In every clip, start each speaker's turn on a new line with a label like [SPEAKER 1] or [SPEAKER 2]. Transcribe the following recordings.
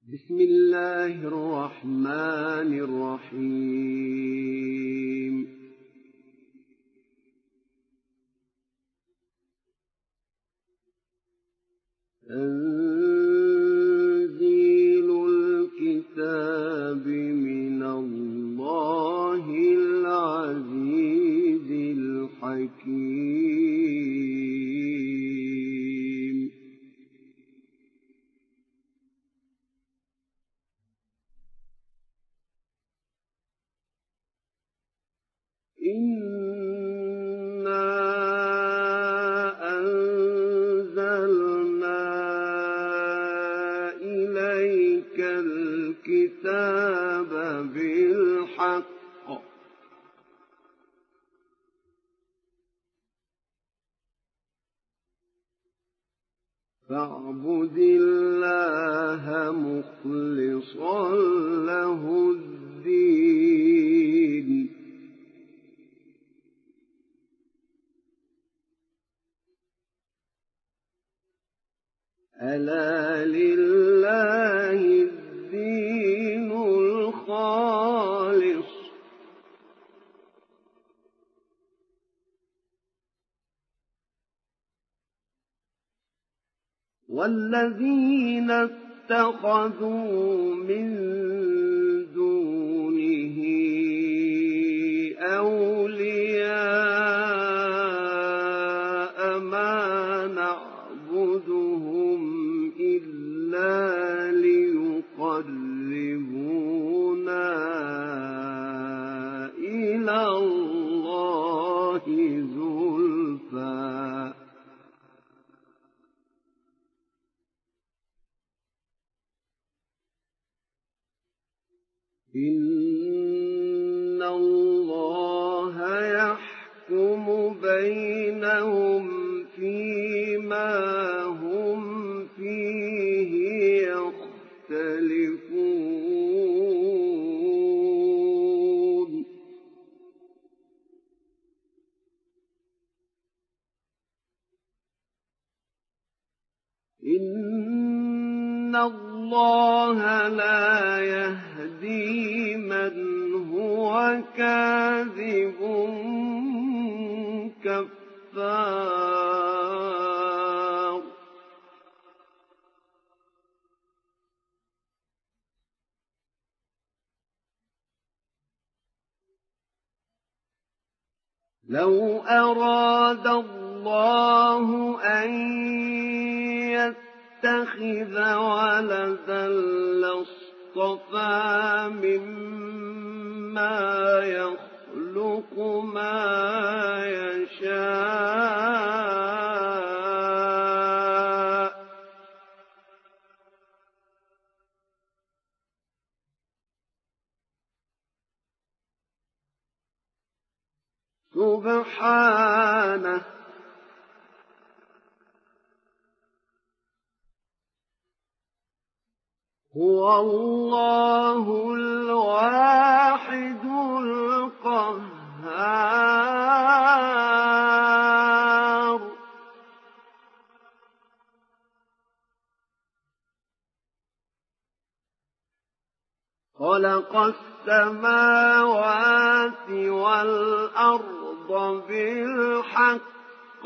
[SPEAKER 1] بسم الله الرحمن الرحيم تنزيل الكتاب من الله العزيز الحكيم إنا أنزلنا إليك الكتاب بالحق فاعبد الله مخلصا له الدين ألا لله الدين الخالص والذين اتخذوا من دونه أولياء ما نعبدهم إلا ليقربونا إلى الله زلفى إن الله يحكم بينهم فيما هم فيه يختلفون إن الله لا يهدي من هو كاذب كفار لو أراد الله أن يتخذ ولدا لاصطفى مما يخلق ما يشاء سبحانه هو الله الواحد القهار خلق السماوات والأرض بالحق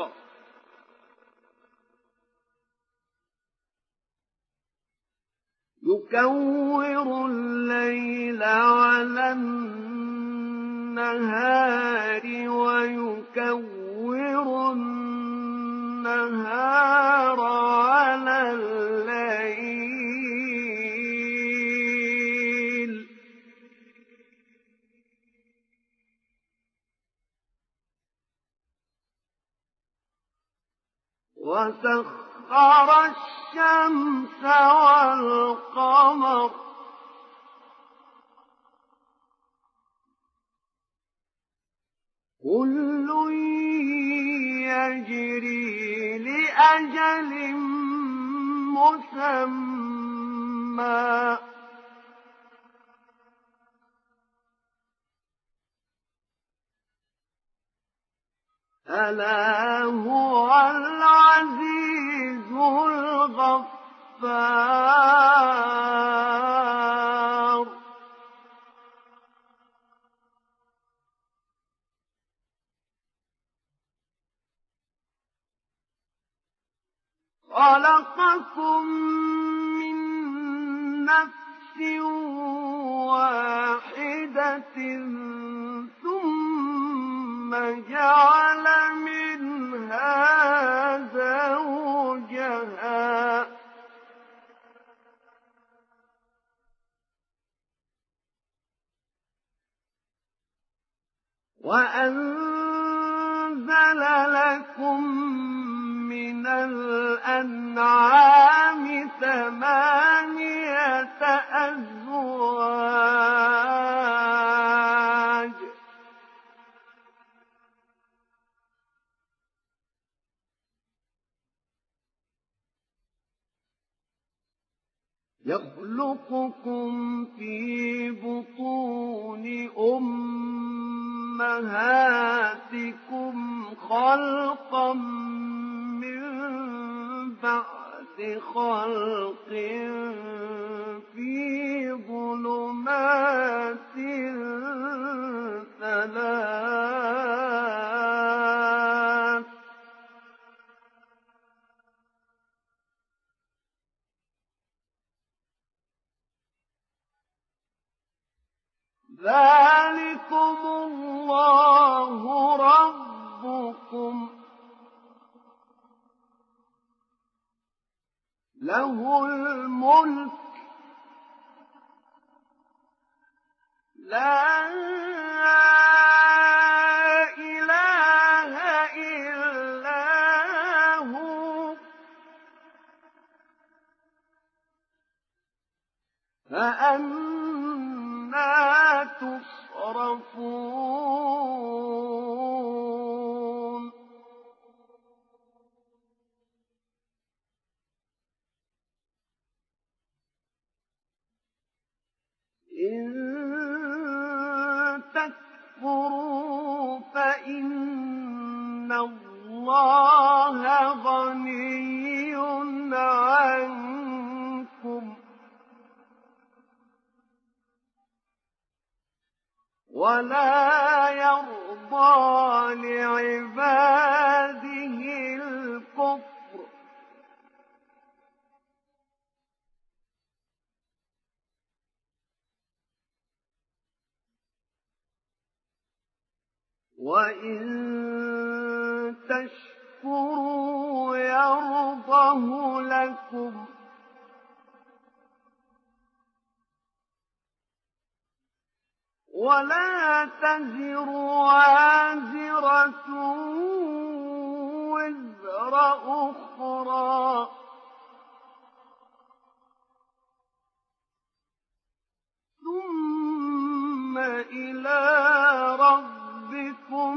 [SPEAKER 1] يكور الليل على النهار ويكور النهار على الليل وسخر الشمس والقمر كل يجري لأجل مسمى ألا هو العزيز الغفار خلقكم من نفس واحدة ثم جعل منها زوجها وأنزل لكم من الأنعام 8 أزواج يخلقكم في بطون أمهاتكم خلقا من بعد خلق في ظلمات 3 ذلكم الله ربكم له الملك لا إله إلا هو فأنى تصرفون إن تكفروا فإن الله غني عنكم ولا يرضى لعباده الكفر وإن تشكروا يرضه لكم ولا تزر وازرة وزر أخرى ثم إلى ربكم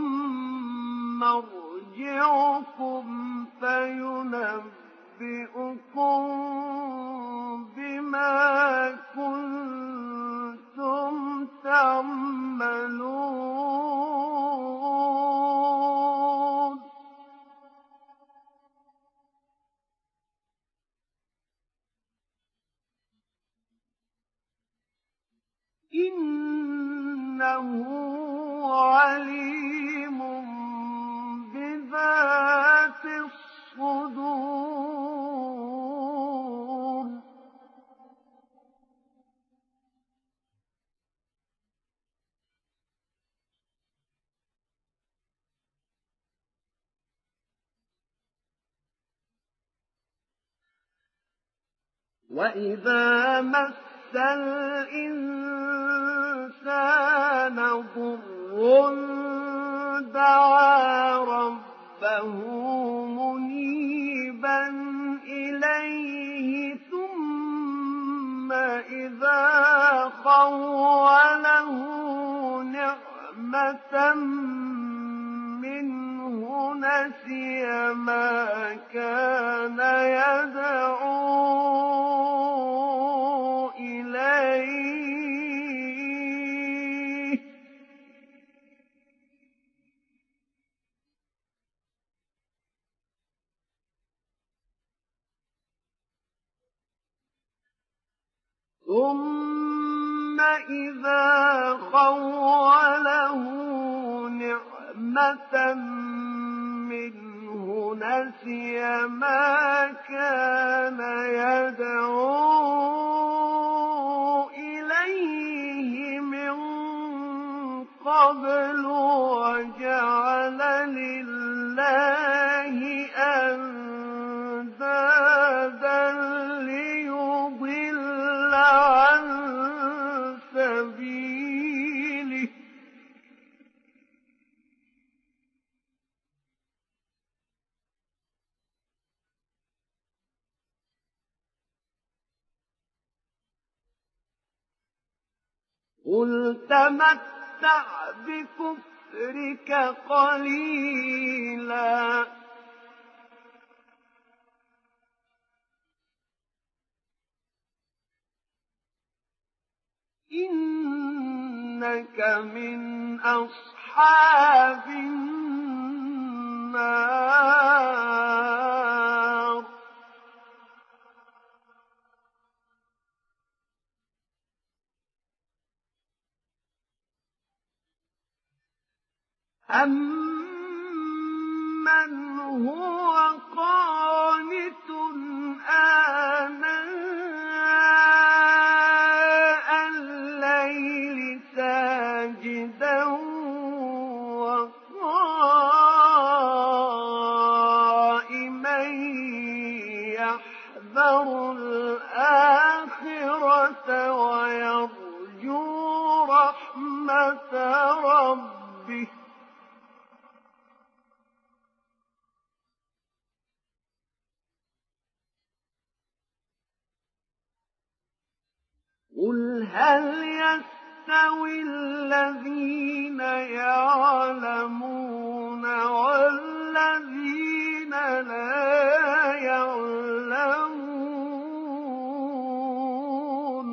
[SPEAKER 1] مرجعكم فينبئكم بما كنتم تعملون إنه عليم بذات الصدور وإذا مس الإنسان ضر دعا ربه منيبا إليه ثم إذا خوله نعمة منه نسي ما كان يدعو إليه ثم إذا خوله نعمة منه نسي ما كان يدعو إليه من قبل وجعل لله أندادا ليضل عن سبيله قل تمتع بكفرك قليلا إنك من أصحاب النار أَمَّنْ هُوَ قَانِتٌ آنَاءَ اللَّيْلِ سَاجِدًا وَقَائِمًا يَحْذَرُ الْآخِرَةَ وَيَرْجُو رَحْمَةَ رَبِّهِ قُلْ هَلْ يَسْتَوِي الَّذِينَ يَعْلَمُونَ وَالَّذِينَ لَا يَعْلَمُونَ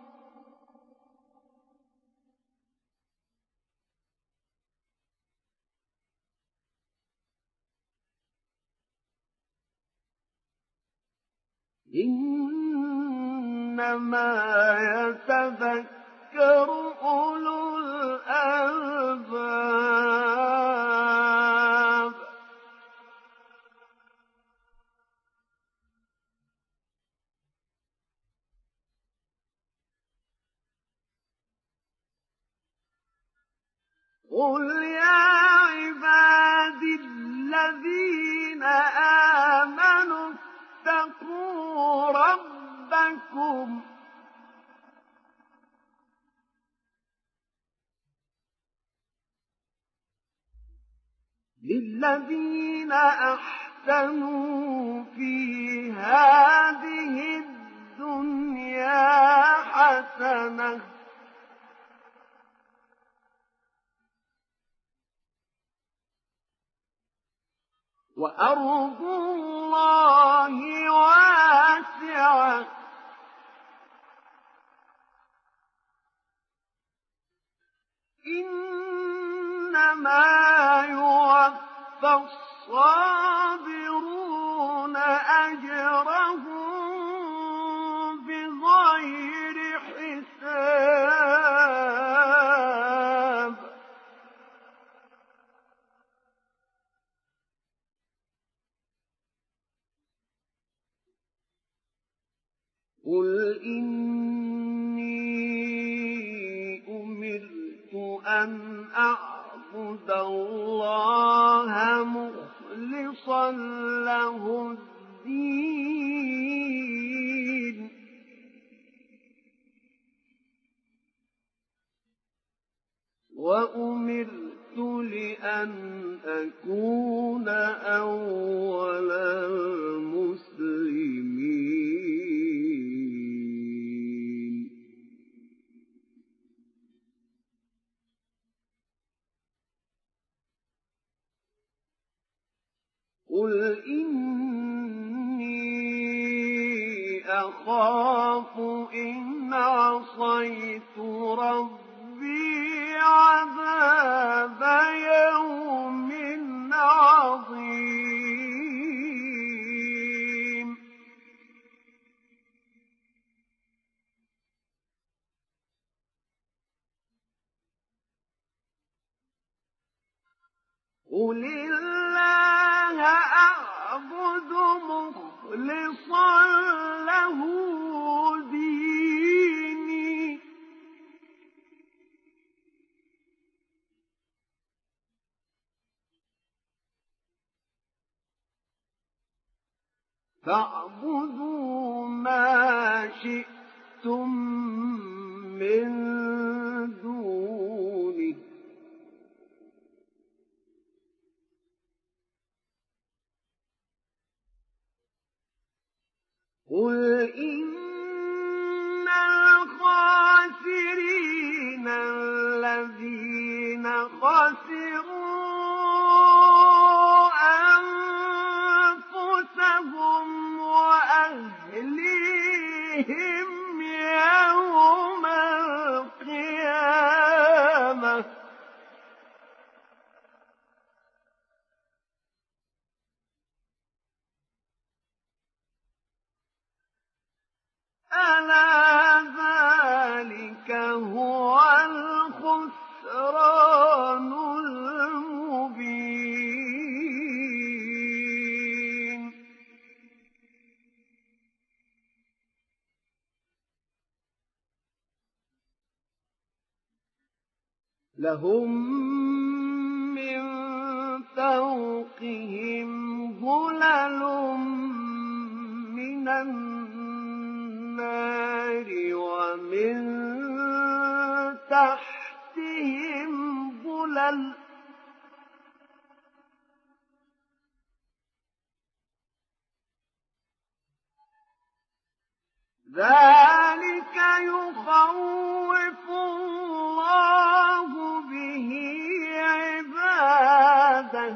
[SPEAKER 1] إِنَّمَا يَتَذَكَّرُ أُولُو الْأَلْبَابِ قُلْ يَا عِبَادِي الَّذِينَ آمَنُوا اتَّقُوا رَبَّكُمْ لِلَّذِينَ أَحْسَنُوا فِي هَٰذِهِ الدُّنْيَا حَسَنَةٌ ۗ وَأَرْضُ اللَّهِ وَاسِعَةٌ ۗ إِنَّمَا يُوَفَّى الصَّابِرُونَ أَجْرَهُم بِغَيْرِ حِسَابٍ قُلْ إِنِّي أُمِرْتُ أَنْ أَعْبُدَ اللَّهَ مُخْلِصًا لَّهُ الدِّينَ وَأُمِرْتُ لِأَنْ أَكُونَ أَوَّلَ الْمُسْلِمِينَ قُلْ إِنِّي أَخَافُ إِنْ عَصَيْتُ رَبِّي عَذَابَ يَوْمٍ عَظِيمٍ قُلِ اللَّهَ فليعبد مخلصا له ديني فاعبدوا ما شئتم من دونه قل إن الخاسرين الذين خسروا أنفسهم وأهليهم يوم القيامة ألا ذلك هو الخسران المبين لهم من فوقهم ظلل من النار ومن تحتهم ظلل ذلك يخوف الله به عباده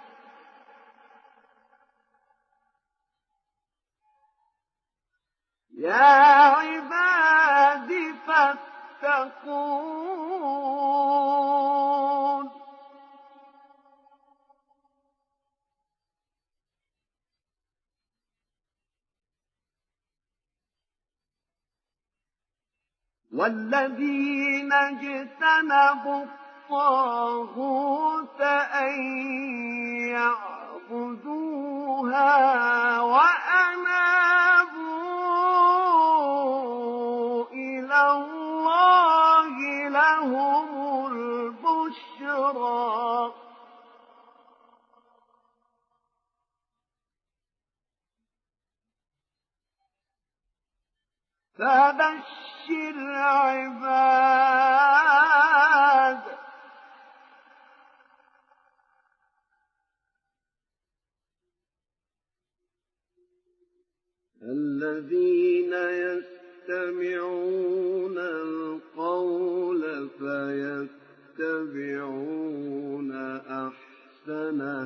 [SPEAKER 1] يا عباد فاتقون والذين اجتنبوا الطاغوت أن يعبدوها وأنابوا إلى الله لهم البشرى فبشر عباد الذين يستمعون القول فيتبعون أحسنه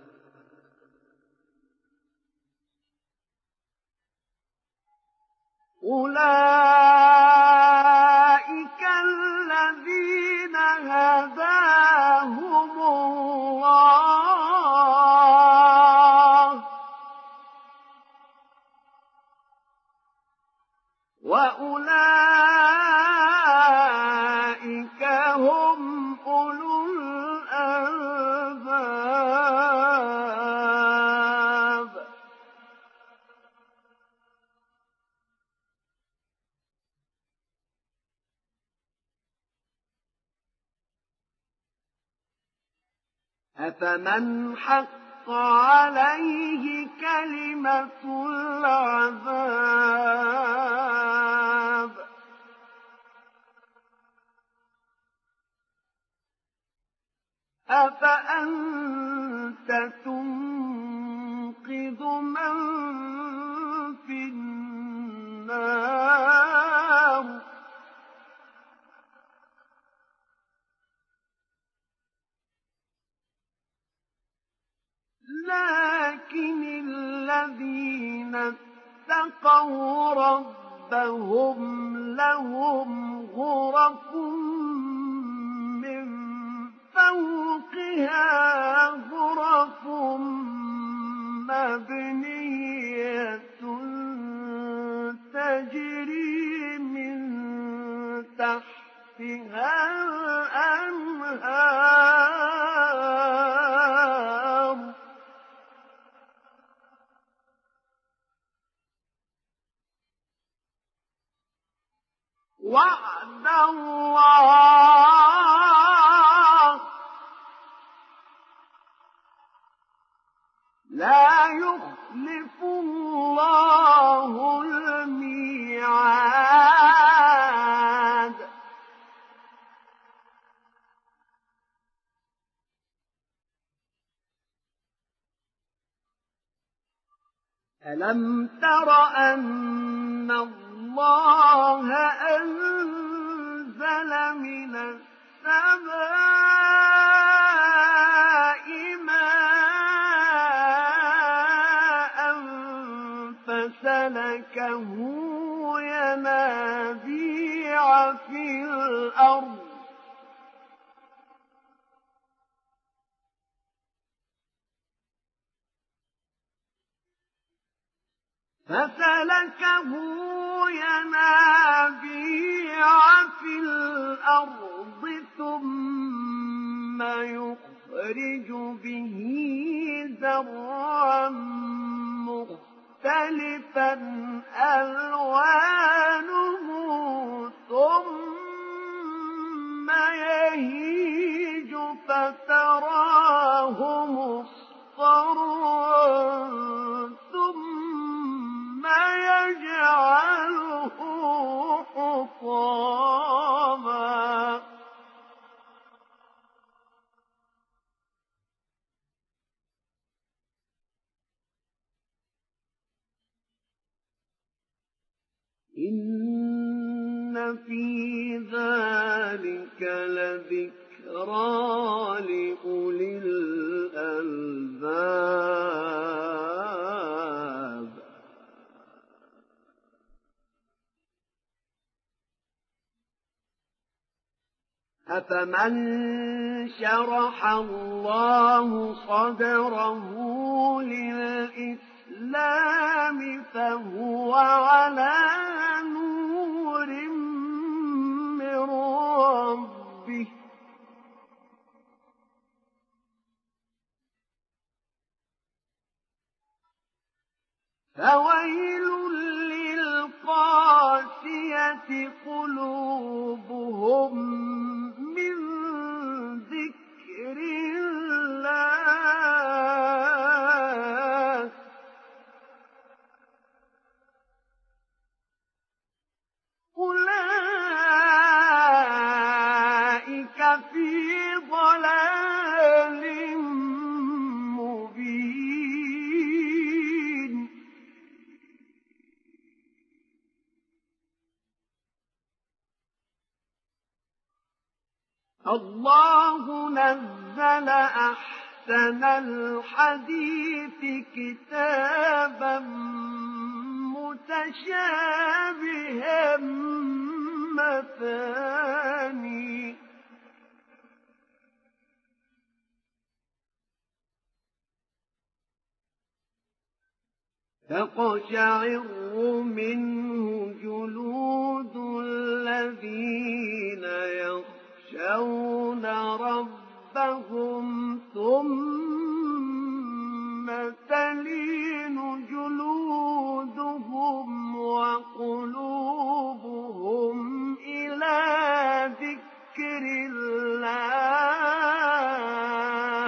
[SPEAKER 1] أولئك الذين هداهم الله وأولئك هم أولو الألباب أفمن حق عليه كلمة العذاب أفأنت تنقذ من في النار لكن الذين اتقوا ربهم لهم غرف من فوقها غرف مبنية تجري من تحتها الأنهار وعد الله لا يخلف الله الميعاد ألم تر أن الله أنزل من السماء ماء فسلكه ينابيع في الأرض ثم يخرج به زرعا مختلفا ألوانه ثم يهيج فتراه مصفرا ثم يجعله حطاما إن في ذلك لذكرى لأولي الألباب أفمن شرح الله صدره للإسلام فهو على نور من ربه فويل للقاسية قلوبهم من ذكر الله أولئك في ضلال مبين الله نزل أحسن الحديث كتابا متشابها مثاني تقشعر منه جلود الذين يخشون ربهم ثم تلين جلودهم وقلوبهم إلى ذكر الله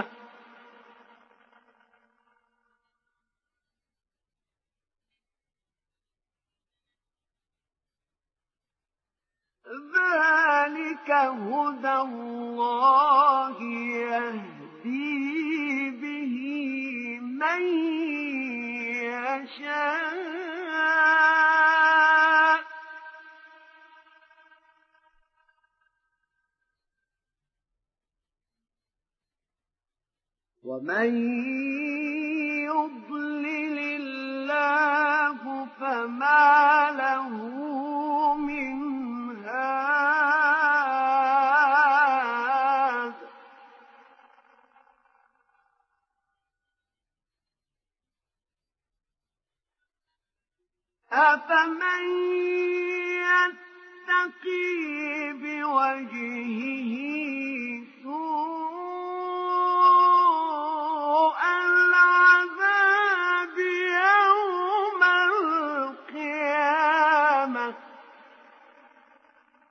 [SPEAKER 1] ذلك هدى الله يهدي به من يشاء ومن يضلل الله فما له من هاد أفمن يتقي بوجهه سوء العذاب يوم القيامة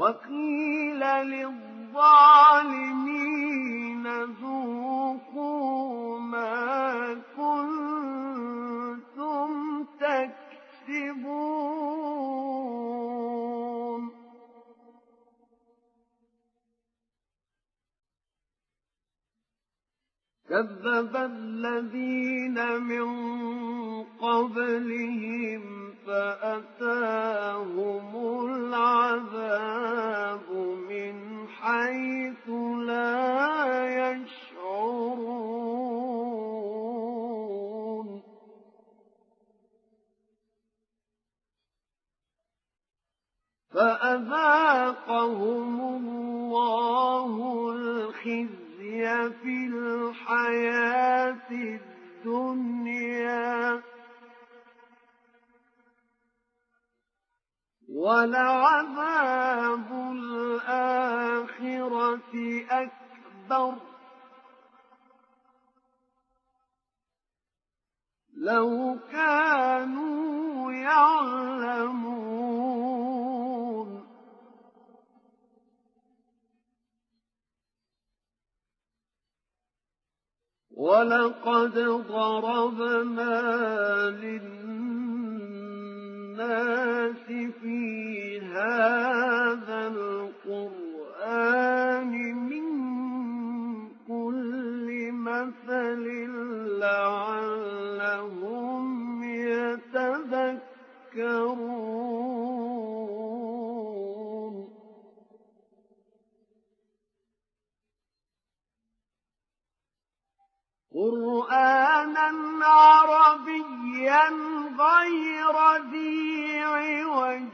[SPEAKER 1] وقيل للظالمين ذوقوا ما كنتم تكسبون كذب الذين من قبلهم فأتاهم العذاب من حيث لا يشعرون فأذاقهم الله الخزي في الحياة الدنيا ولعذاب الآخرة أكبر لو كانوا يعلمون ولقد ضربنا للناس في هذا القرآن من كل مثل لعلهم يتذكرون قرآنا عربيا غير ذي عوج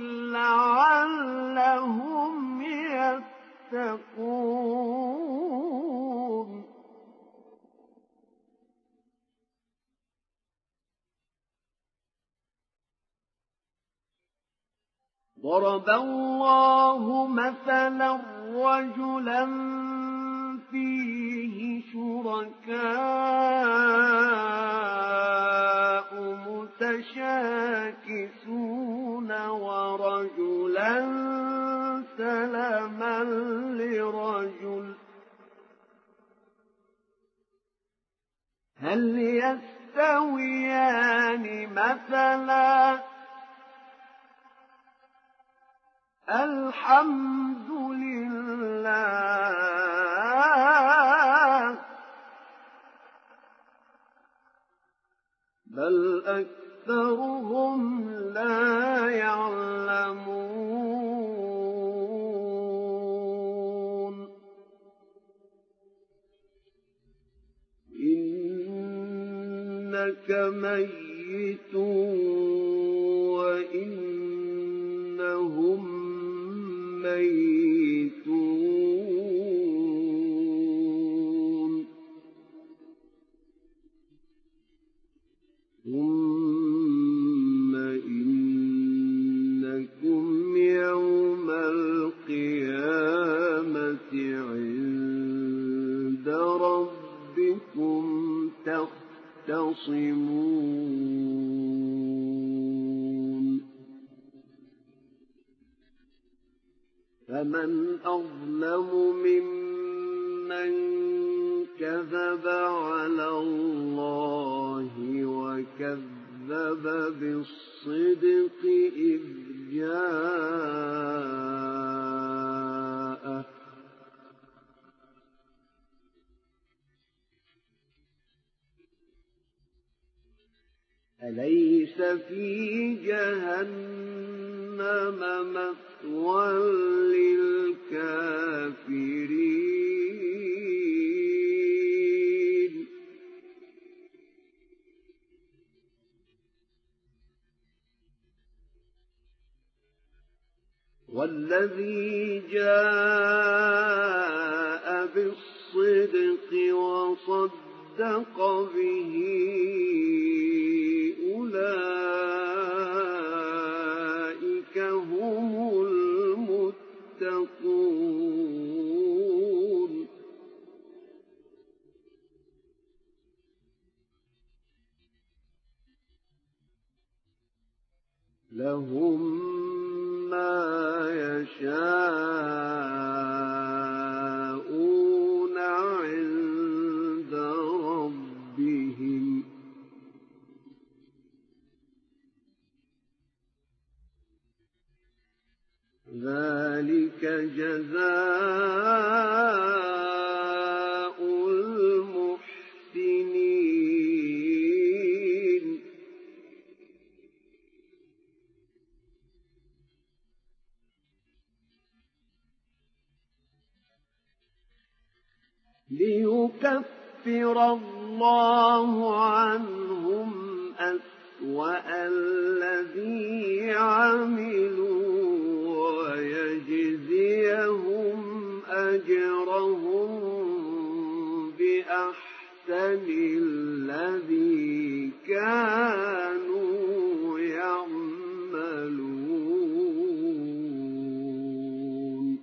[SPEAKER 1] لعلهم يتقون ضرب الله مثلا رجلا فيه شركاء متشاكسون ورجلا سلما لرجل هل يستويان مثلا الحمد لله بل أكثرهم لا يعلمون إنك ميت وإنهم ميتون ثم إنكم يوم القيامة عند ربكم تختصمون فمن أظلم ممن كذب على الله وكذب بالصدق إذ جاءه أليس في جهنم مثوى للكافرين والذي جاء بالصدق وصدق به أولئك هم المتقون لهم ما يشاءون عند ربهم ذلك جزاء المحسنين ليكفر الله عنهم أسوأ الذي عملوا ويجزيهم أجرهم بأحسن الذي كانوا يعملون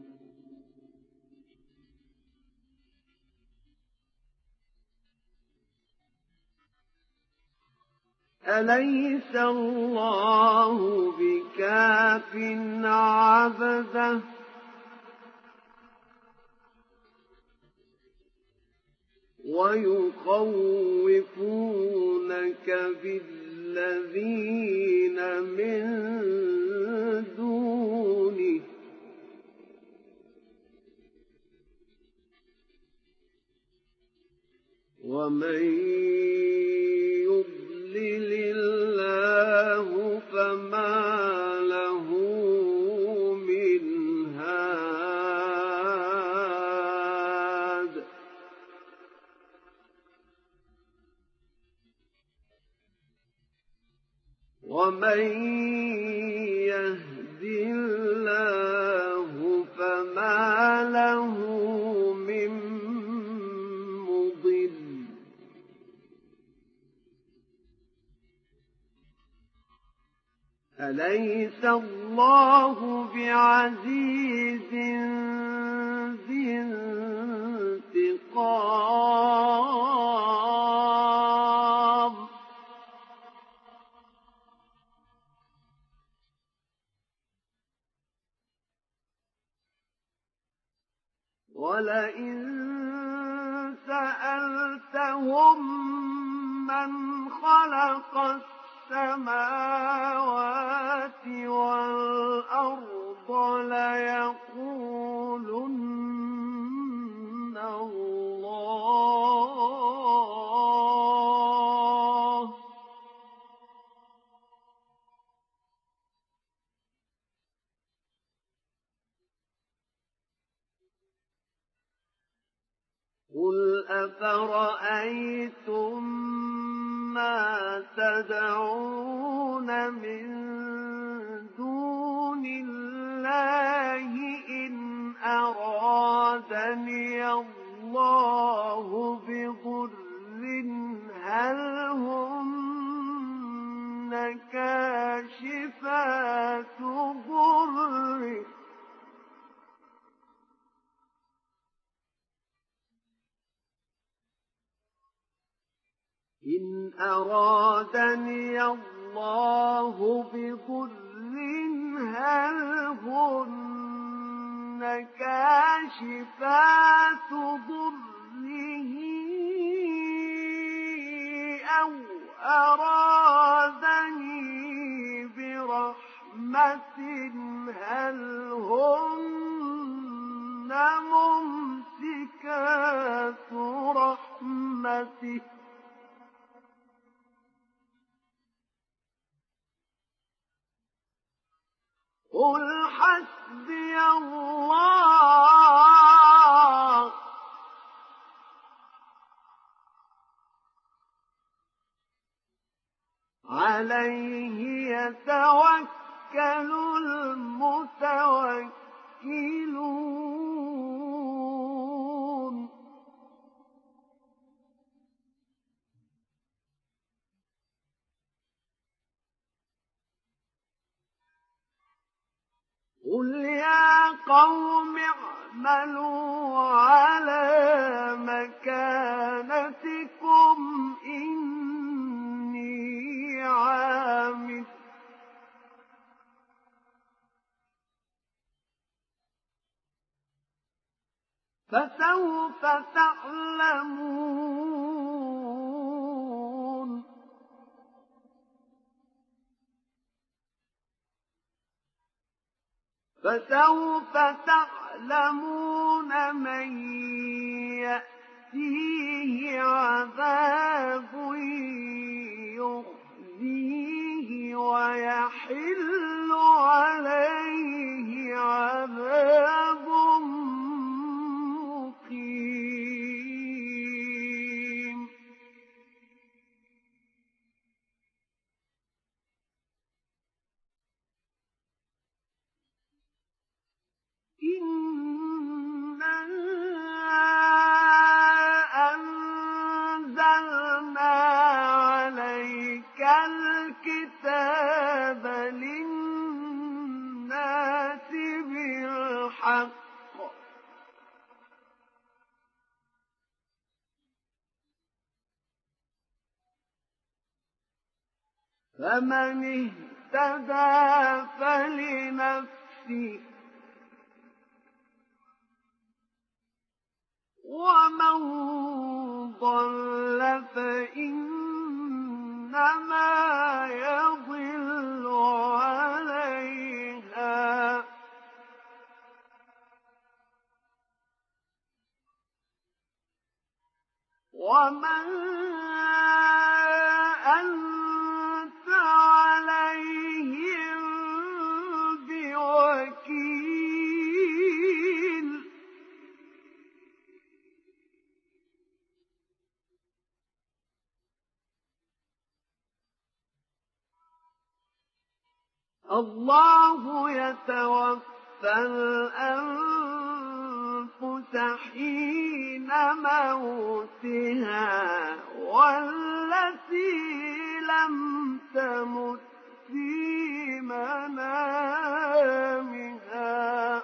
[SPEAKER 1] أليس الله بكاف عبده ويخوفونك بالذين من دونه ومن يضلل الله فما له من هاد ومن يهد الله فما له من مضل أليس الله بعزيز ذي انتقام ولئن سألتهم من خلق السماوات والأرض ليقولن الله قل أفرأيتم ما تدعون من دون الله إن أرادني الله بضر هل هن كاشفات ضره إن أرادني الله بضر هل هن كاشفات ضره أو أرادني برحمة هل هن ممسكات رحمته قل حسبي الله عليه يتوكل المتوكلون قل يا قوم اعملوا على مكانتكم إني عامل فسوف تعلمون من يأتيه عذاب يخزيه ويحل عليه عذاب مقيم إنا أنزلنا عليك الكتاب للناس بالحق فمن اهتدى فلنفسه ومن ضل فإنما يضل عليها وما أنت عليهم بوكيل الله يتوفى الأنفس حين موتها والتي لم تمت في منامها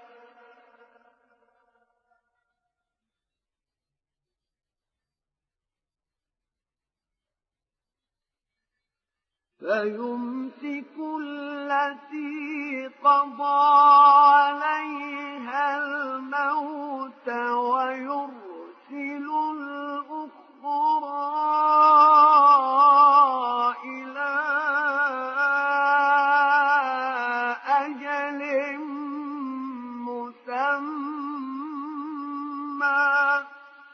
[SPEAKER 1] فيمسك التي قضى عليها الموت ويرسل الأخرى إلى أجل مسمى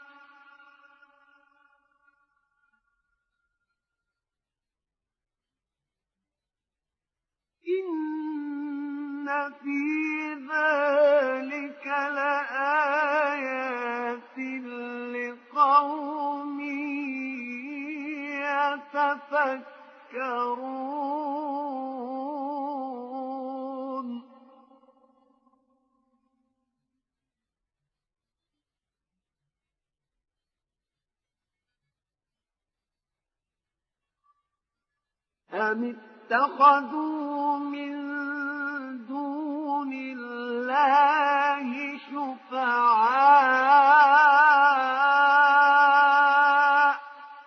[SPEAKER 1] إن في ذلك لآيات لقوم يتفكرون أم اتخذوا من دون الله شفعاء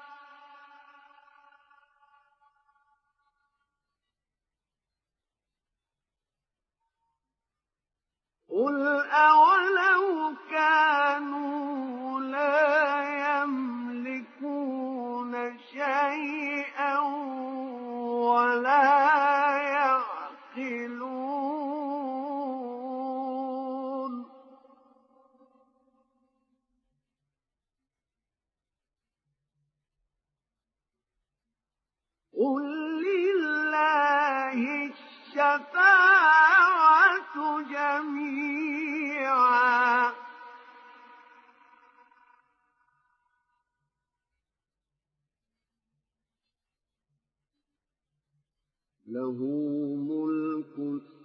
[SPEAKER 1] قل أولو كانوا لا يملكون شيئا ولا يعقلون قل لله الشفاعة جميعا له ملك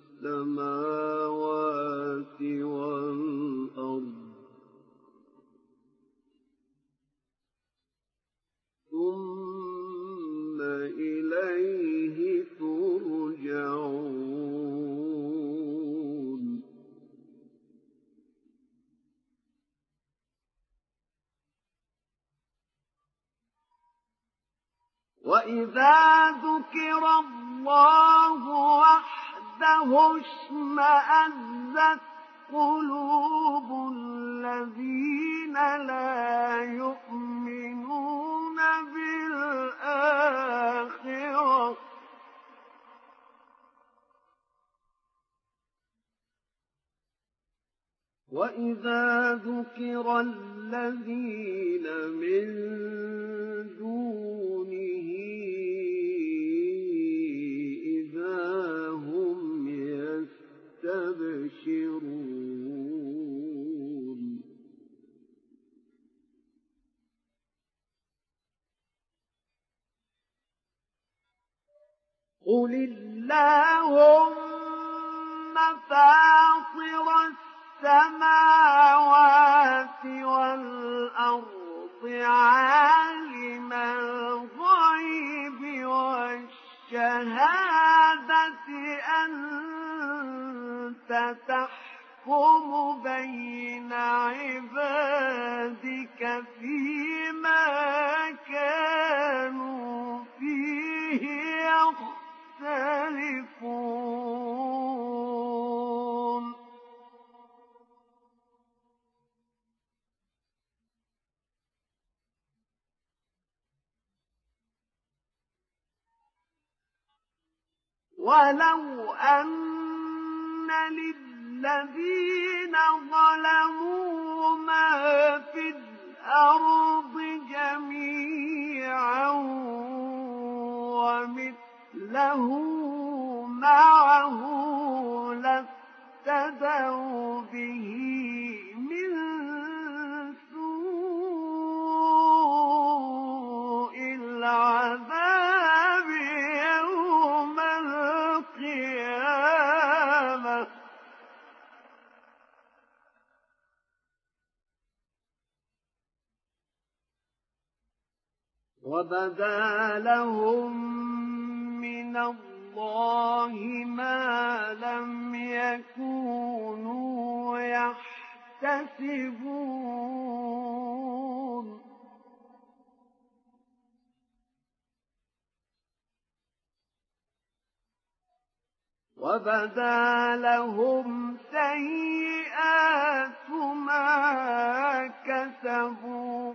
[SPEAKER 1] السماوات والأرض ثم إليه ترجعون وإذا ذكر الله وحده اشمأزت قلوب الذين لا يؤمنون بالآخرة وإذا ذكر الذين من دونه إذا هم يستبشرون قل اللهم فاطر السماوات والأرض عالم الغيب والشهادة أنت تحكم بين عبادك فيما كانوا فيه يختلفون ولو أن للذين ظلموا ما في الأرض جميعا ومثله معه لافتدوا به من سوء العذاب يوم القيامة وبدا لهم من الله ما لم يكونوا يحتسبون وبدا لهم سيئات ما كسبوا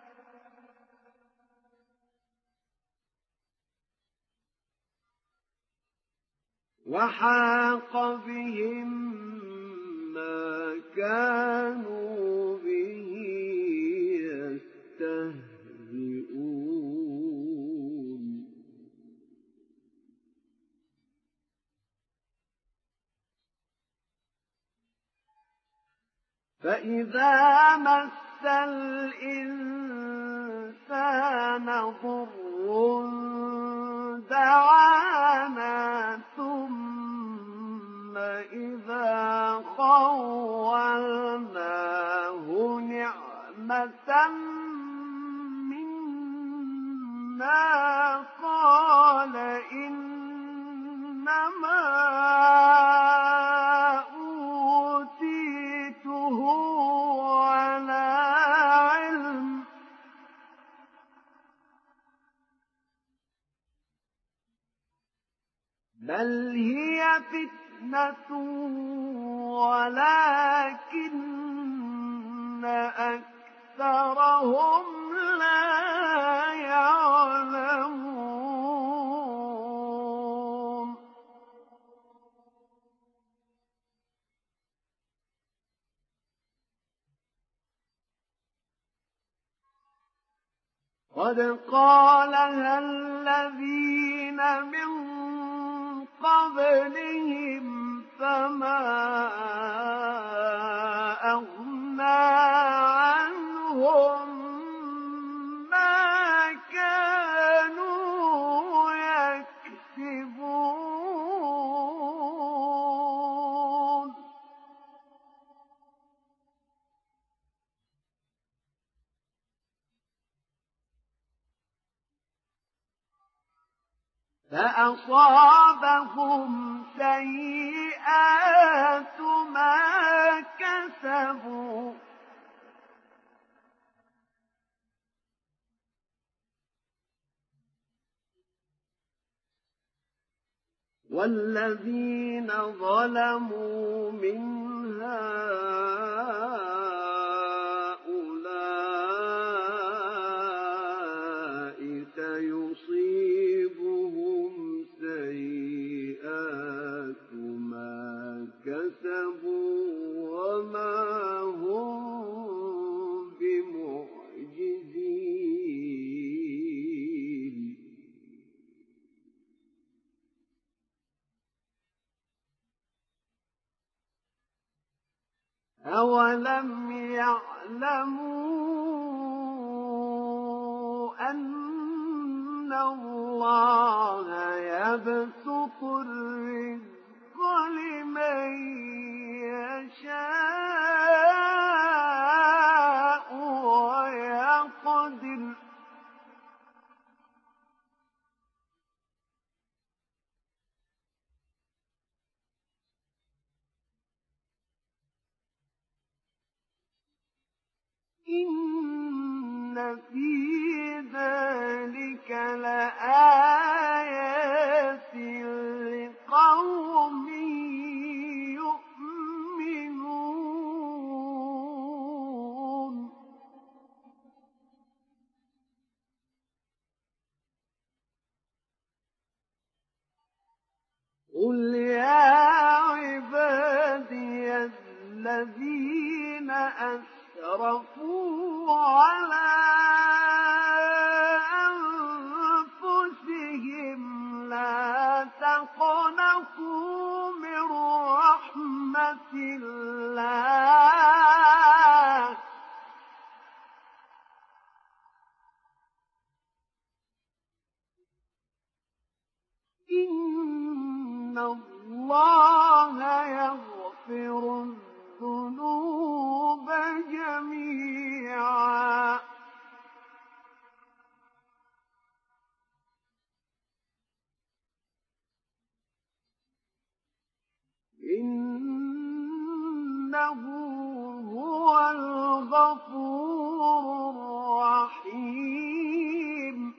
[SPEAKER 1] وحاق بهم ما كانوا به يستهزئون فإذا مس الإنسان ضر دعانا ثم إذا خولناه نعمة منا قال إنما أوتيته على علم بل هي فتنة ولكن أكثرهم لا يعلمون قد قالها الذين من قبلهم فما أغنى عنهم ما كانوا يكسبون فأصابهم سيئات ما كسبوا والذين ظلموا من هؤلاء أولم يعلموا أن الله يبسط الرزق لمن يشاء ويقدر إن في ذلك لآيات لقوم يؤمنون قل يا عبادي الذين أسرفوا على أنفسهم لا تقنطوا من رحمة الله إن الله يغفر الذنوب جميعا إنه هو الغفور الرحيم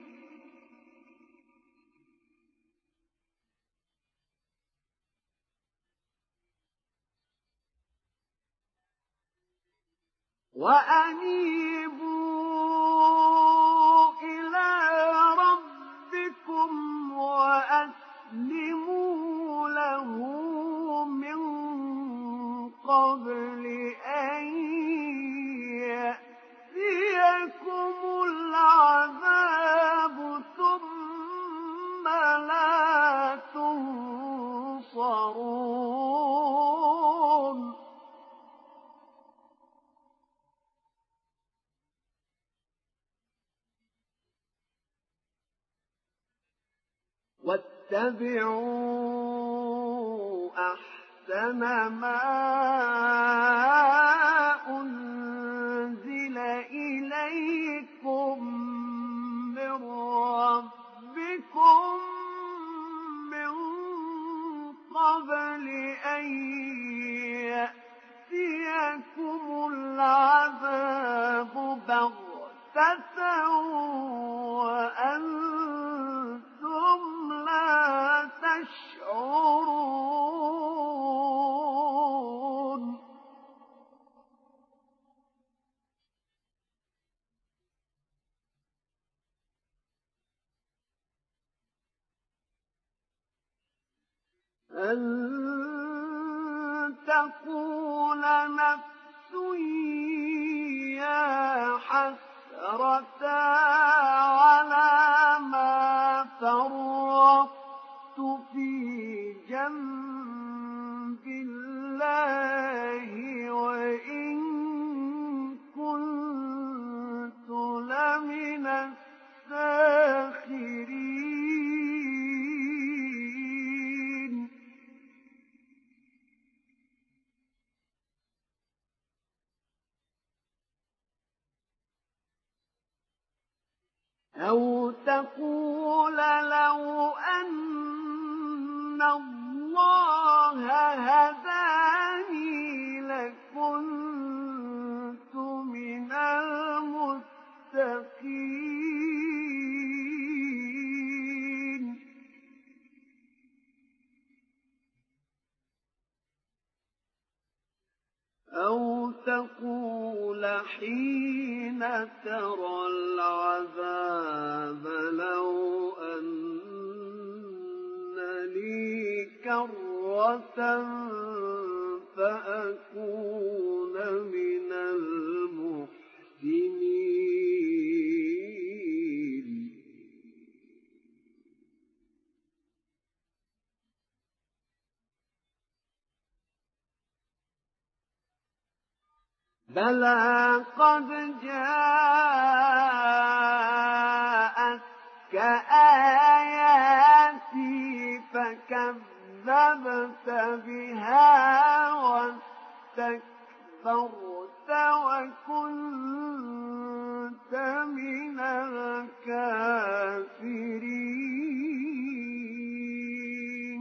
[SPEAKER 1] وأنيبوا إلى ربكم وأسلموا له من قبل أن يأتيكم العذاب ثم لا تنصرون واتبعوا أحسن ما أنزل إليكم من ربكم من قبل أن يأتيكم العذاب بغتة وأنتم لا تشعرون أن تقول نفس يا حسرة على ما فرطت في جنب الله وإن كنت لمن الساخرين أو تقول لو أن الله هداني لكنت من المتقين أو تقول حين ترى العذاب لو أن لي كرة فأكون من المحسنين بلى قد جاءتك آياتي فكذبت بها واستكبرت وكنت من الكافرين.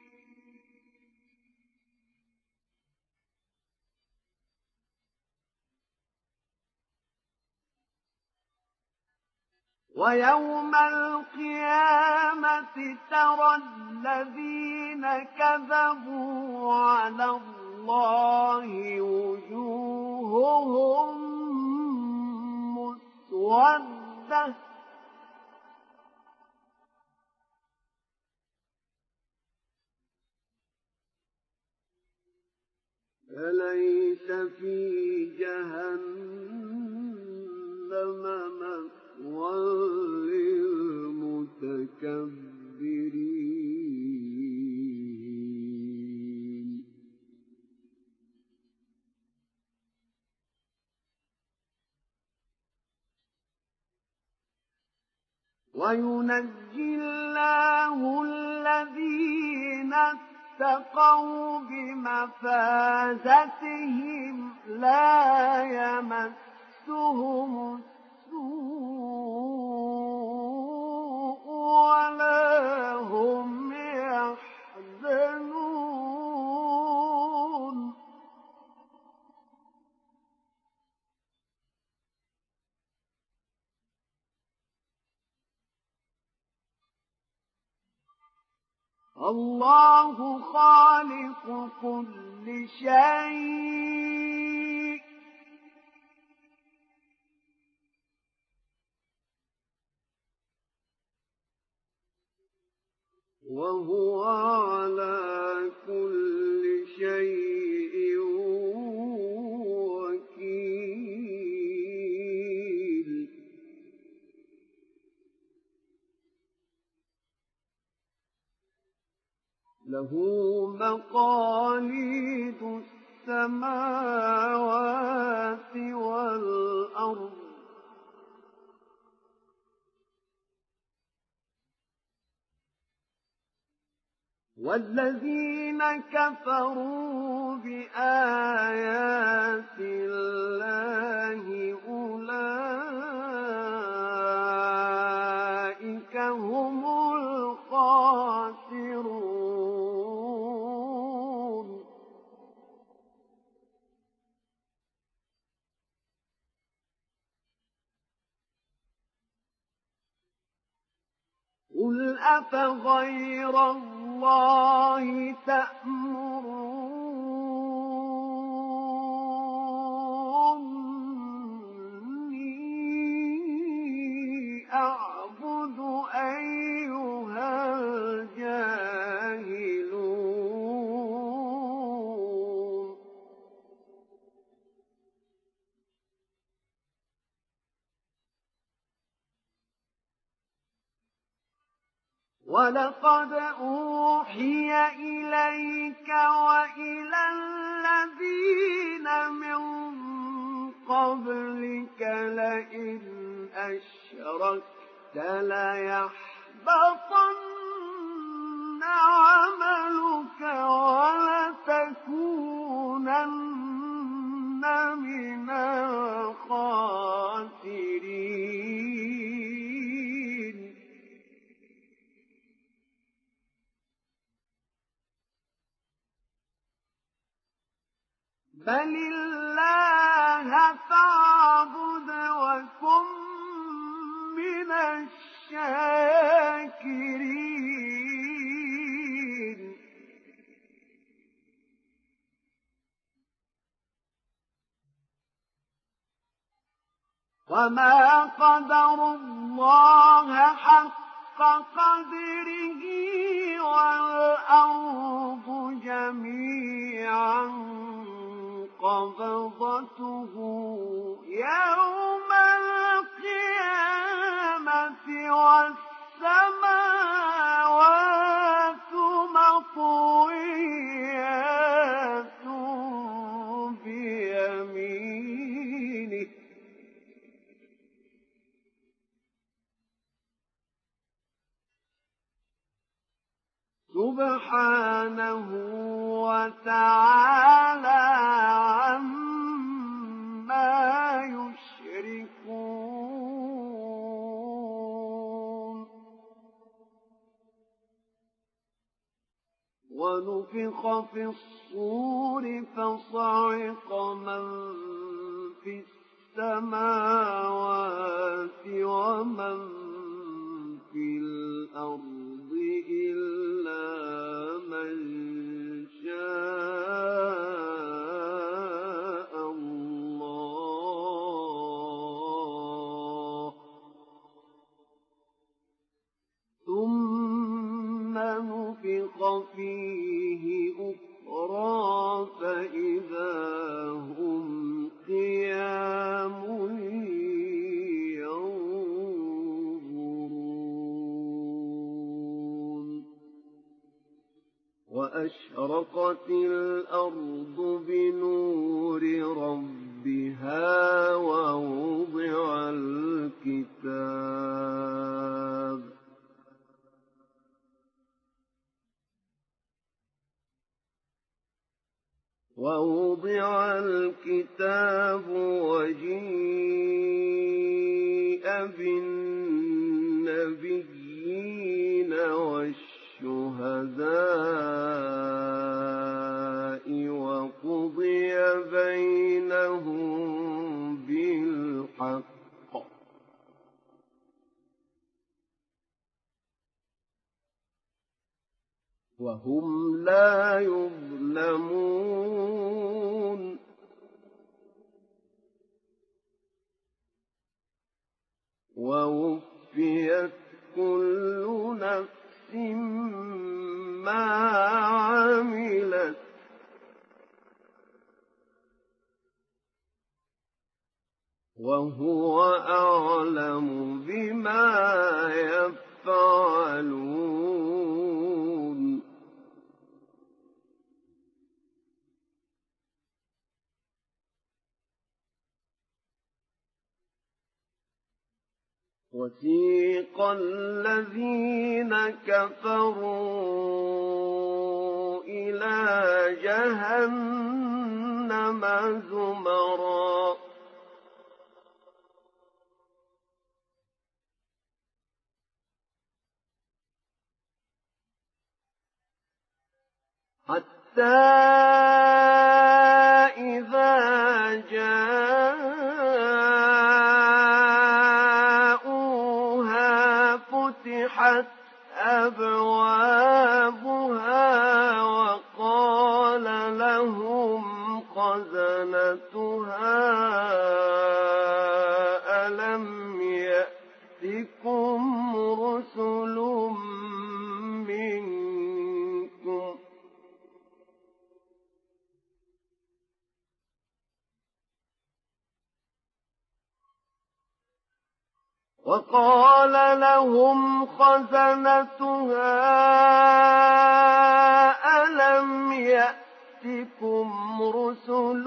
[SPEAKER 1] ويوم القيامة ترى الذين كذبوا على الله وجوههم مسودة أليس في جهنم مثوى للمتكبرين. وينجي الله الذين اتقوا بمفازتهم لا يمسهم السوء ولا هم يحزنون. الله خالق كل شيء وهو على كل شيء وكيل. له مقاليد السماوات والأرض والذين كفروا بآيات الله أولئك هم الخاسرون. قل أفغير الله تأمروني أعبد أيها الجاهلون. ولقد أوحي إليك وإلى الذين من قبلك لئن أشركت ليحبطن عملك ولتكونن من الخاسرين. بل الله فاعبد وكن من الشاكرين. وما قدروا الله حق قدره والأرض جميعا قبضته يوم القيامة والسماوات مطويات بيمينه سبحانه وتعالى عما يشركون. ونفخ في الصور فصعق من في السماوات ومن في الأرض إلا من شاء الله ثم نفخ فيه أخرى فإذا هم قيام ينظرون. وأشرقت الأرض بنور ربها ووضع الكتاب وجيء بالنبيين والشهداء وقضي بينهم بالحق وهم لا يظلمون. ووفيت كل نفس ما عملت وهو أعلم بما يفعلون. وسيق الذين كفروا إلى جهنم زمرا حتى إذا جاءوها فتحت أبوابها وقال لهم خزنتها ألم يأتكم رسل منكم وقال لهم خزنتها ألم يأتكم رسل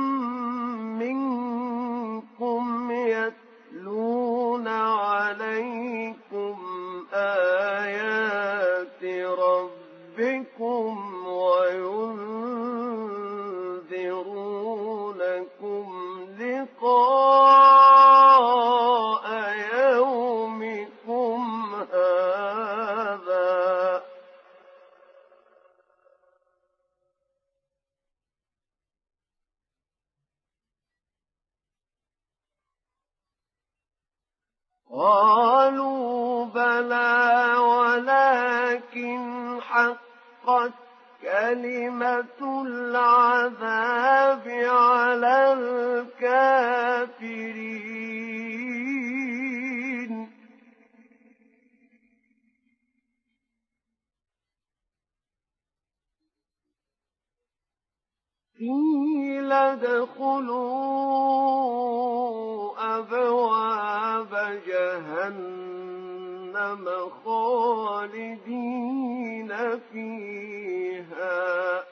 [SPEAKER 1] منكم يتلون عليكم آيات ربكم وينذرونكم لقاء يومكم هذا قالوا بلى ولكن حقت كلمة العذاب على الكافرين. قيل ادخلوا أبواب جهنم خالدين فيها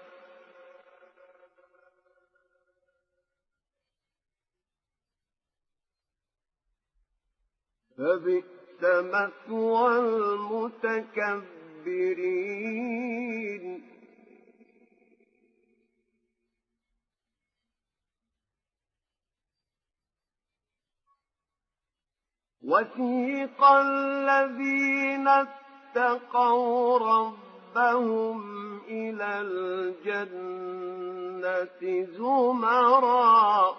[SPEAKER 1] فبئس مثوى المتكبرين. وسيق الذين اتقوا ربهم إلى الجنة زمرا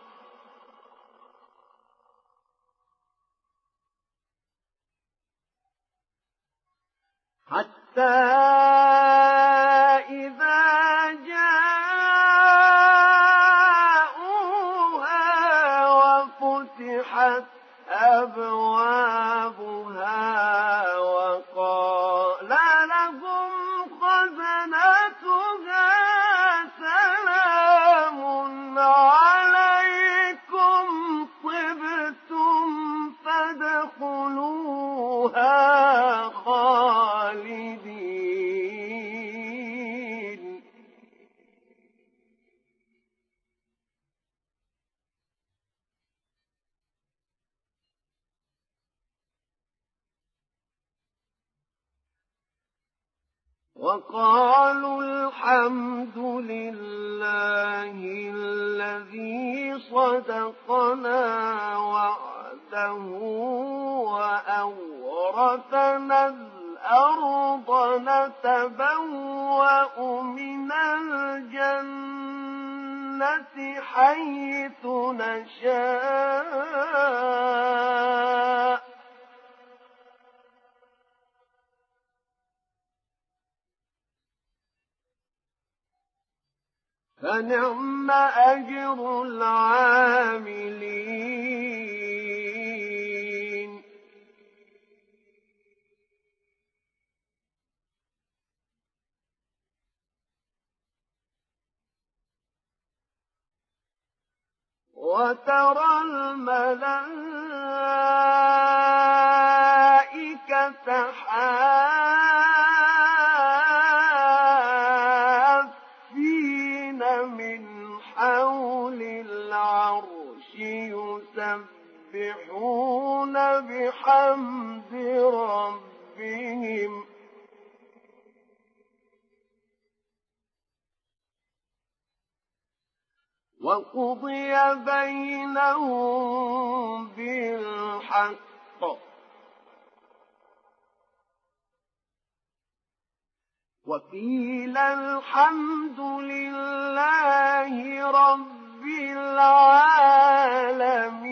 [SPEAKER 1] حتى إذا جاءوها وفتحت أبوابها وقال لهم خزنتها سلام عليكم طبتم فادخلوها خالدين وقالوا الحمد لله الذي صدقنا وعده وأورثنا الأرض نتبوأ من الجنة حيث نشاء فنعم أجر العاملين وترى الملائكة حافين من حول العرش يسبحون بحمد ربهم وقضي بينهم بالحق وقيل الحمد لله رب العالمين